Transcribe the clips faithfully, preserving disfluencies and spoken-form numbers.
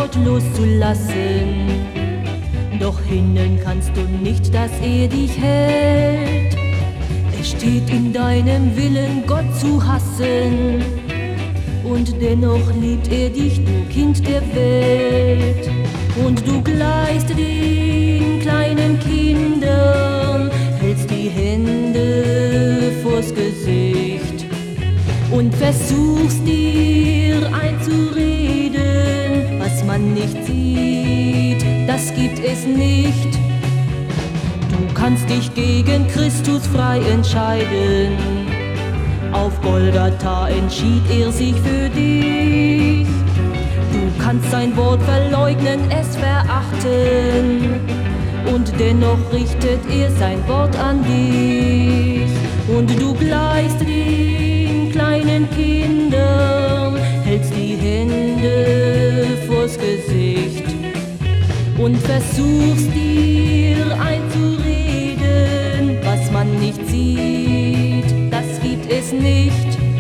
Gott loszulassen. Doch hindern kannst du nicht, dass er dich hält. Es steht in deinem Willen, Gott zu hassen. Und dennoch liebt er dich, du Kind der Welt. Und du gleichst den kleinen Kindern, hältst die Hände vors Gesicht und versuchst dir einzureden, was man nicht sieht, das gibt es nicht. Du kannst dich gegen Christus frei entscheiden. Auf Golgatha entschied er sich für dich. Du kannst sein Wort verleugnen, es verachten, und dennoch richtet er sein Wort an dich. Und du gleichst den kleinen Kindern, hältst die Hände vors Gesicht und versuchst dir einzureden, was man nicht sieht, das gibt es nicht.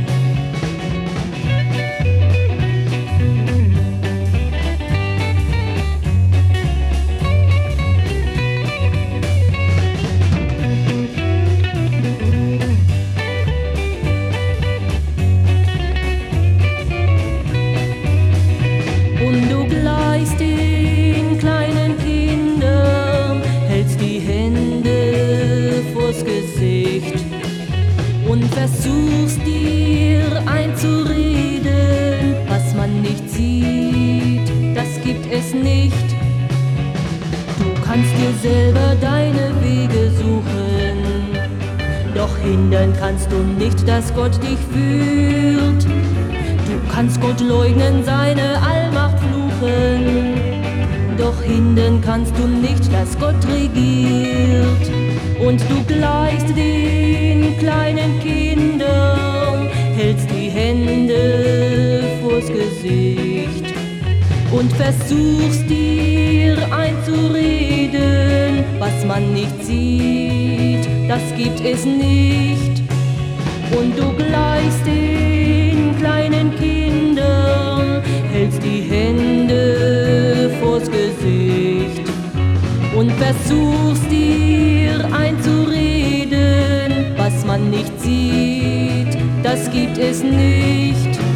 Und du gleichst den kleinen Kindern, hältst die Hände vors Gesicht und versuchst dir einzureden, was man nicht sieht, das gibt es nicht. Du kannst dir selber deine Wege suchen, doch hindern kannst du nicht, dass Gott dich führt. Du kannst Gott leugnen, seine Allmacht fluchen, doch hindern kannst du nicht, dass Gott regiert. Und du gleichst den kleinen Kindern, hältst die Hände vors Gesicht und versuchst dir einzureden, was man nicht sieht, das gibt es nicht. Und du gleichst den kleinen Kindern, hältst die Hände vors Gesicht und versuchst dir einzureden, was man nicht sieht, das gibt es nicht.